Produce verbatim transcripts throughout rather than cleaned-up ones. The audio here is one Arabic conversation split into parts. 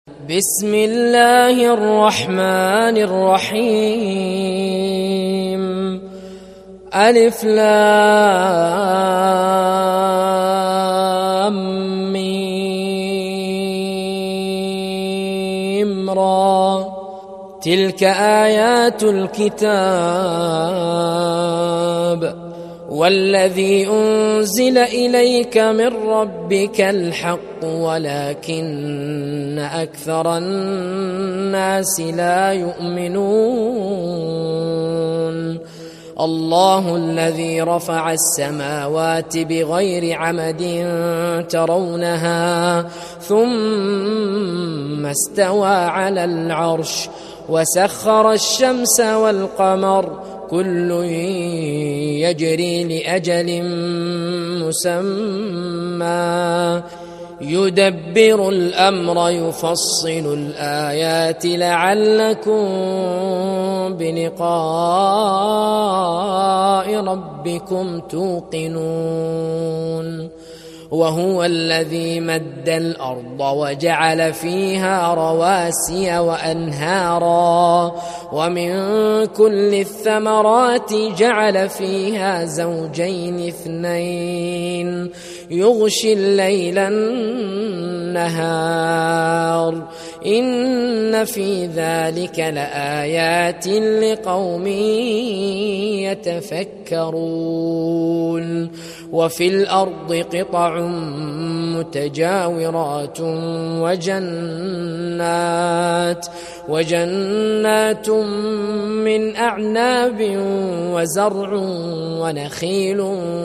بسم الله الرحمن الرحيم ألف لام ميم را تلك آيات الكتاب والذي أنزل إليك من ربك الحق ولكن أكثر الناس لا يؤمنون الله الذي رفع السماوات بغير عمد ترونها ثم استوى على العرش وسخر الشمس والقمر كل يجري لأجل مسمى يدبر الأمر يفصل الآيات لعلكم بلقاء ربكم توقنون وهو الذي مد الأرض وجعل فيها رواسي وأنهارا ومن كل الثمرات جعل فيها زوجين اثنين يغشي الليل النهار إن في ذلك لآيات لقوم يتفكرون وفي الأرض قطع متجاورات وجنات وجنات من أعناب وزرع ونخيل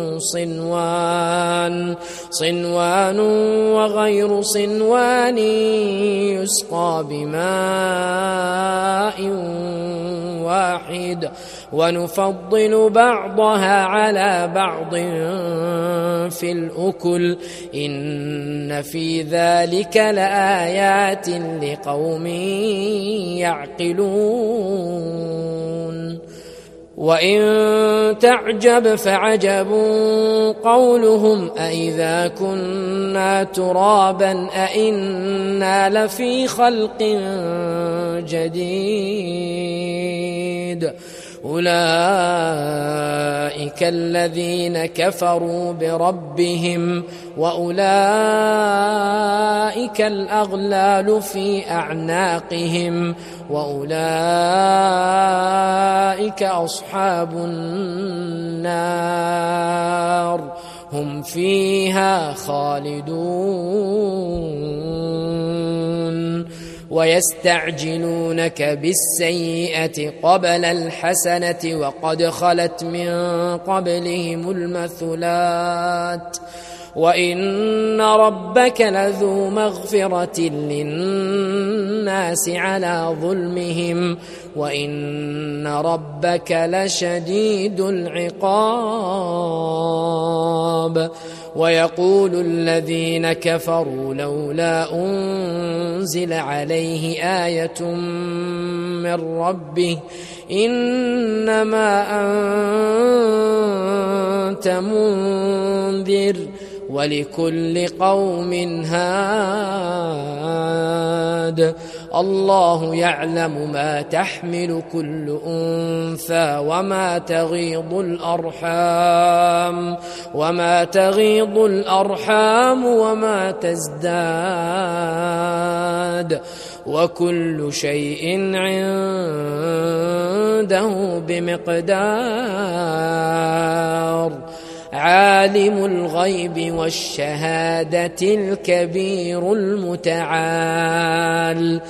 صنوان صنوان وغير صنوان يسقى بماء واحد ونفضل بعضها على بعض في الأكل إن في ذلك لآيات لقوم يعقلون وإن تعجب فعجب قولهم أإذا كنا ترابا أإنا لفي خلق جديد أولئك الذين كفروا بربهم وأولئك الأغلال في أعناقهم وأولئك أصحاب النار هم فيها خالدون ويستعجلونك بالسيئة قبل الحسنة وقد خلت من قبلهم المثلات وإن ربك لذو مغفرة للناس على ظلمهم وإن ربك لشديد العقاب ويقول الذين كفروا لولا أنزل عليه آية من ربه إنما أنت منذر ولكل قوم هاد الله يعلم ما تحمل كل أنثى وما تغيض الأرحام وما تغيض الأرحام وما تزداد وكل شيء عنده بمقدار عالم الغيب والشهادة الكبير المتعال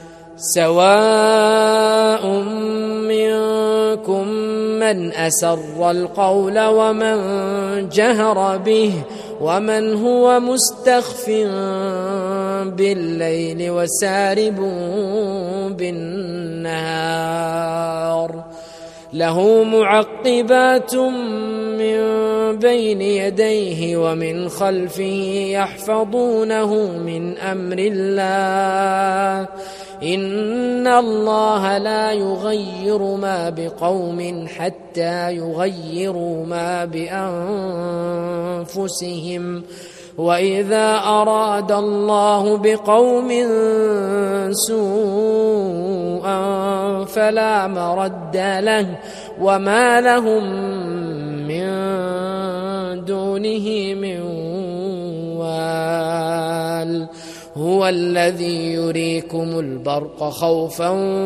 سواء منكم من أسر القول ومن جهر به ومن هو مستخف بالليل وسارب بالنهار له معقبات من بين يديه ومن خلفه يحفظونه من أمر الله إن الله لا يغير ما بقوم حتى يغيروا ما بأنفسهم وإذا أراد الله بقوم سوءا فلا مرد له وما لهم من دونه من وال هو الذي يريكم البرق خوفا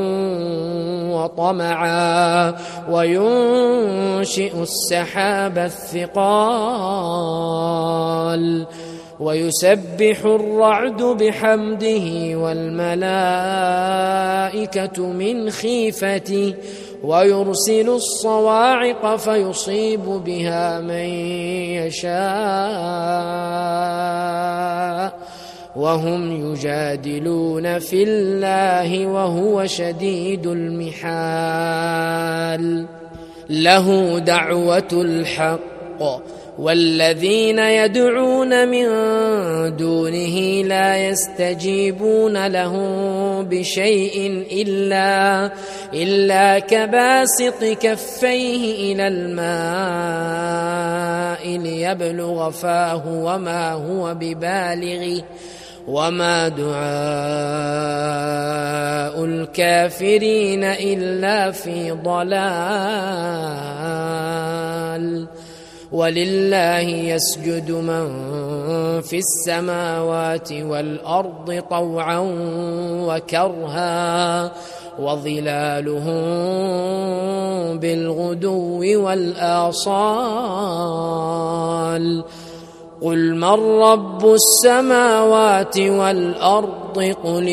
وطمعا وينشئ السحاب الثقال ويسبح الرعد بحمده والملائكة من خيفته ويرسل الصواعق فيصيب بها من يشاء وهم يجادلون في الله وهو شديد المحال له دعوة الحق والذين يدعون من دونه لا يستجيبون لهم بشيء إلا, إلا كباسط كفيه إلى الماء ليبلغ فاه وما هو ببالغه وما دعاء الكافرين إلا في ضلال ولله يسجد من في السماوات والأرض طوعا وكرها وظلالهم بالغدو والآصال قل من رب السماوات والأرض قل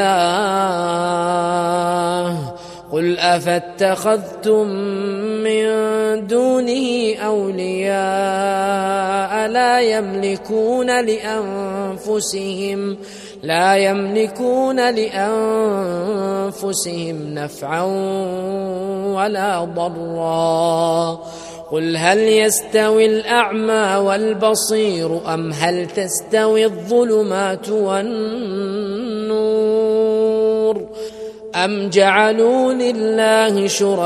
الله قل أفاتخذتم من دونه أولياء لا يملكون لأنفسهم لا يملكون لأنفسهم نفعا ولا ضرا قل هل يستوي الأعمى والبصير أم هل تستوي الظلمات والنور أم جعلوا لله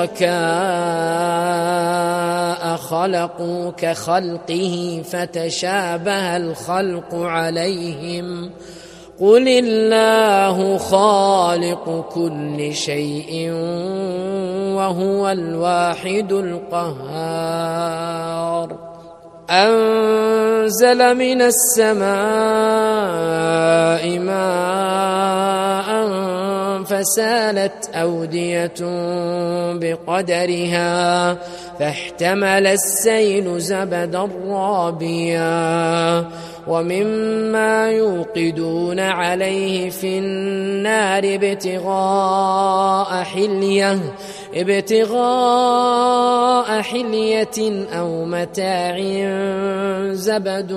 شركاء خلقوا كخلقه فتشابه الخلق عليهم قل الله خالق كل شيء وهو الواحد القهار أنزل من السماء ماء فسالت أودية بقدرها فاحتمل السيل زبدا رابيا ومما يوقدون عليه في النار ابتغاء حلية ابتغاء حلية أو متاع زبد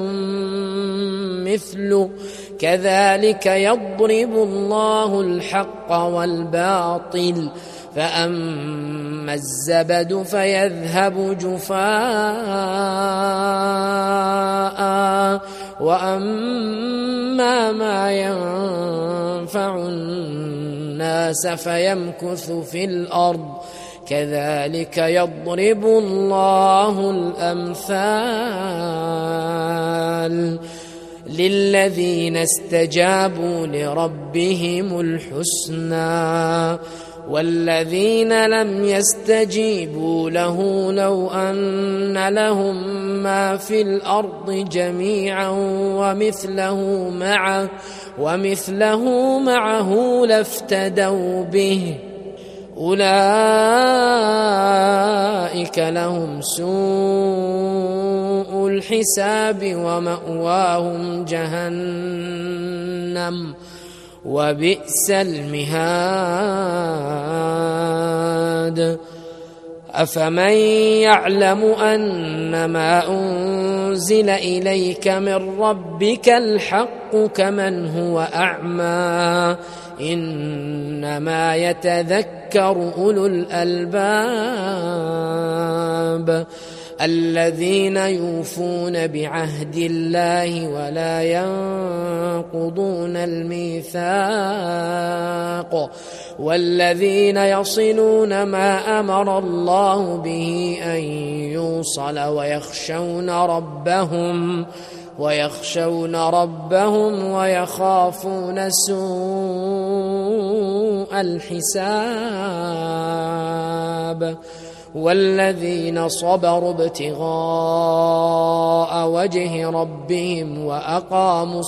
مثله كذلك يضرب الله الحق والباطل فأما الزبد فيذهب جفاء وأما ما ينفع الناس فيمكث في الأرض كذلك يضرب الله الأمثال للذين استجابوا لربهم الحسنى والذين لم يستجيبوا له لو أن لهم ما في الأرض جميعا ومثله معه ومثله معه لافتدوا به أولئك لهم سوء الحساب ومأواهم جهنم وبئس المهاد أفمن يعلم أنما أنزل إليك من ربك الحق كمن هو أعمى إنما يتذكر أولو الألباب الذين يوفون بعهد الله ولا ينقضون الميثاق والذين يصلون ما أمر الله به أن يوصل ويخشون ربهم ويخشون ربهم ويخافون سوء الحساب والذين صبروا ابتغاء وجه ربهم وأقاموا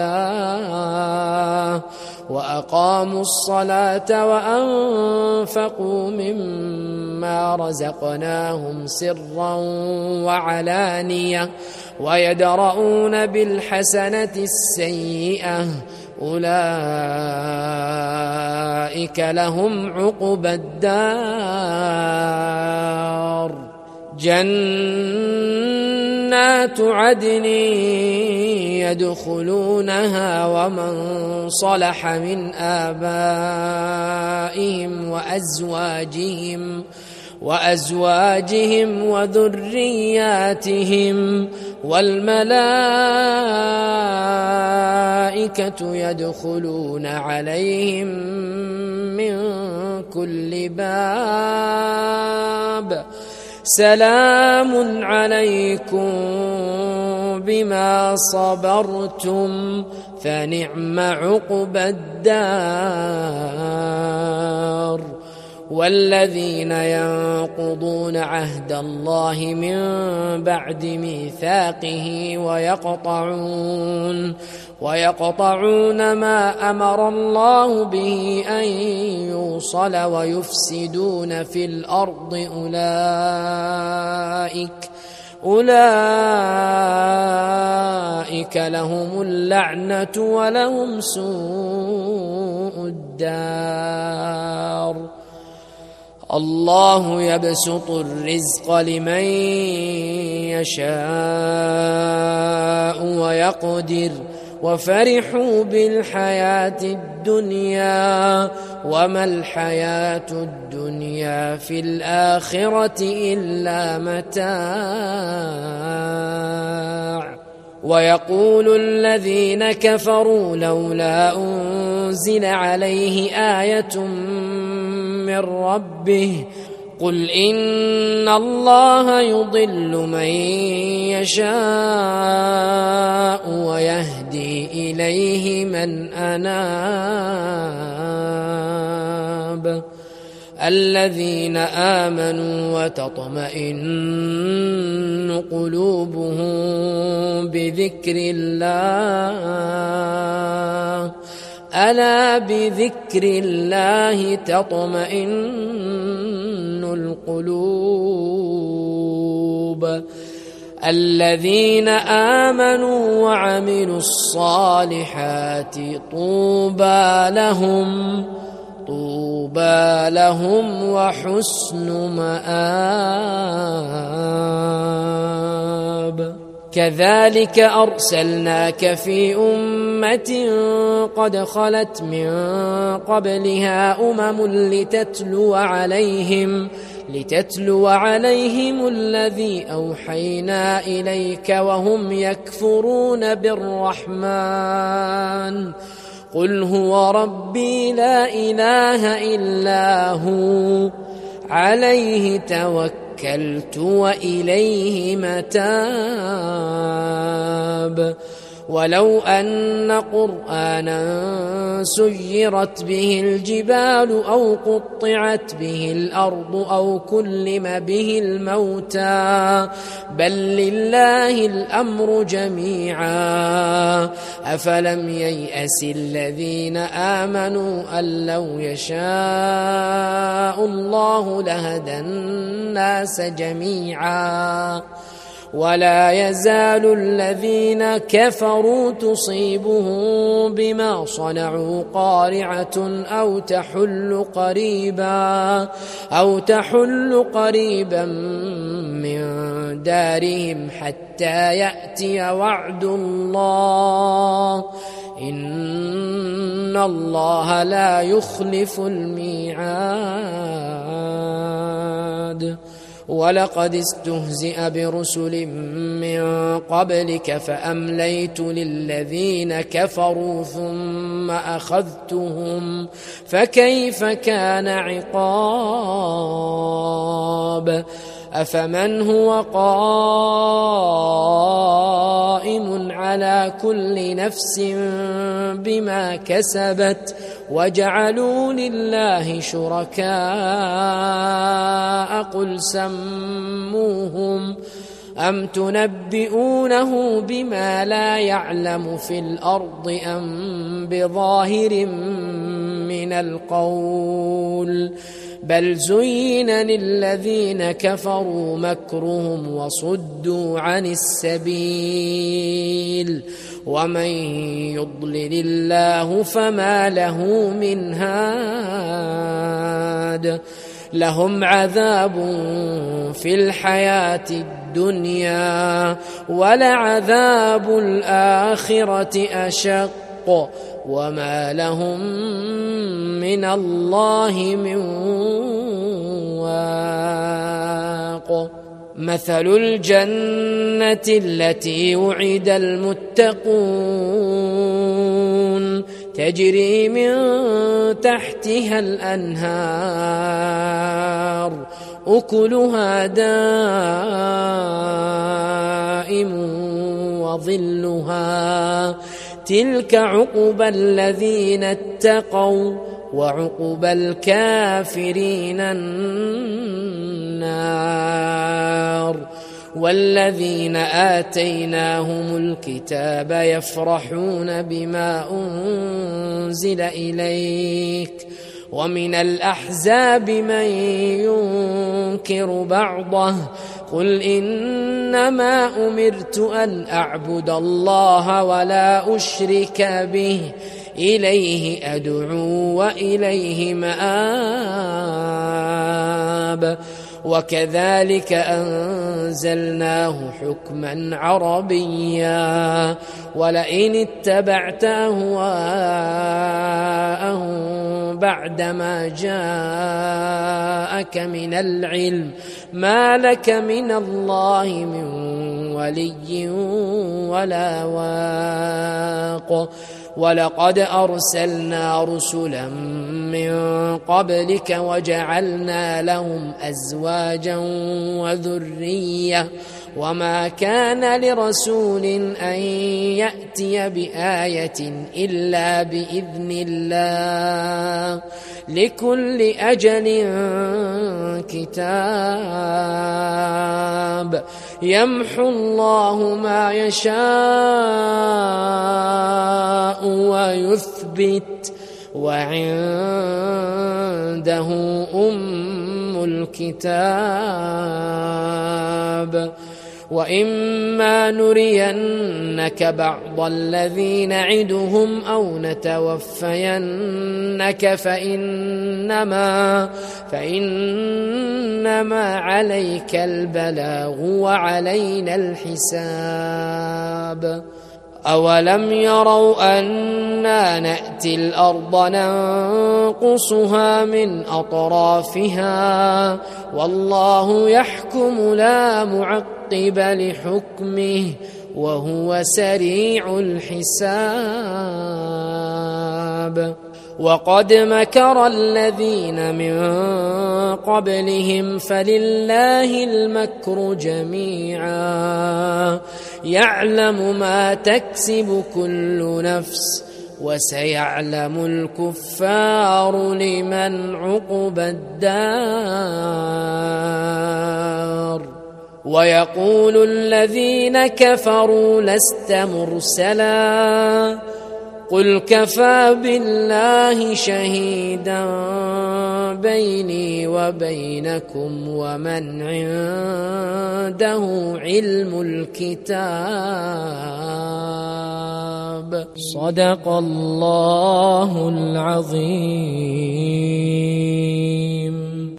الصلاة وأقاموا الصلاة وأنفقوا مما رزقناهم سرا وعلانية ويدرؤون بالحسنة السيئة أولئك لهم عقبى الدار جنات عدن يدخلونها ومن صلح من آبائهم وأزواجهم وأزواجهم وذرياتهم والملائكة يدخلون عليهم من كل باب سلام عليكم بما صبرتم فنعم عقبى الدار والذين ينقضون عهد الله من بعد ميثاقه ويقطعون ويقطعون ما أمر الله به أن يوصل ويفسدون في الأرض أولئك أولئك لهم اللعنة ولهم سوء الدار الله يبسط الرزق لمن يشاء ويقدر وفرحوا بالحياة الدنيا وما الحياة الدنيا في الآخرة إلا متاع ويقول الذين كفروا لولا أنزل عليه آية من ربه قل إن الله يضل من يشاء ويهدي إليه من أناب الذين آمنوا وتطمئن قلوبهم بذكر الله ألا بذكر الله تطمئن القلوب الذين آمنوا وعملوا الصالحات طوبى لهم طوبى لهم وحسن مآب كذلك أرسلناك في أمة قد خلت من قبلها أمم لتتلو عليهم لتتلو عليهم الذي أوحينا إليك وهم يكفرون بالرحمن قل هو ربي لا إله إلا هو عليه توكلت وإليه متاب ولو أن قرآنا سيرت به الجبال أو قطعت به الأرض أو كلم به الموتى بل لله الأمر جميعا أفلم ييأس الذين آمنوا أن لو يشاء الله لهدى الناس جميعا ولا يزال الذين كفروا تصيبهم بما صنعوا قارعة أو تحل قريبا أو تحل قريبا من دارهم حتى يأتي وعد الله إن الله لا يخلف الميعاد ولقد استهزئ برسل من قبلك فأمليت للذين كفروا ثم أخذتهم فكيف كان عقاب أفمن هو قائم على كل نفس بما كسبت وجعلوا لله شركاء قل سموهم أم تنبئونه بما لا يعلم في الأرض أم بظاهر من القول بل زين للذين كفروا مكرهم وصدوا عن السبيل ومن يضلل الله فما له من هاد لهم عذاب في الحياة الدنيا ولعذاب الآخرة أشق وما لهم من الله من واق مثل الجنة التي وعد المتقون تجري من تحتها الأنهار أكلها دائم وظلها تلك عقبى الذين اتقوا وعقبى الكافرين النار والذين آتيناهم الكتاب يفرحون بما أنزل إليك ومن الأحزاب من ينكر بعضه قل إنما أمرت أن أعبد الله ولا أشرك به إليه أدعو وإليه مآب وكذلك أنزلناه حكما عربيا ولئن اتبعت أهواءهم بعدما جاءك من العلم ما لك من الله من ولي ولا واق ولقد أرسلنا رسلا من قبلك وجعلنا لهم أزواجا وذرية وما كان لرسول أن يأتي بآية إلا بإذن الله لكل أجل كتاب يمحو الله ما يشاء ويثبت وعنده أم الكتاب وإما نرينك بعض الذي نعدهم أو نتوفينك فإنما, فإنما عليك البلاغ وعلينا الحساب أولم يروا أنا نأتي الأرض ننقصها من أطرافها والله يحكم لا معقب لحكمه وهو سريع الحساب وقد مكر الذين من قبلهم فلله المكر جميعا يعلم ما تكسب كل نفس وسيعلم الكفار لمن عقبى الدار ويقول الذين كفروا لست مرسلا قل كفى بالله شهيدا بيني وبينكم ومن عنده علم الكتاب صدق الله العظيم.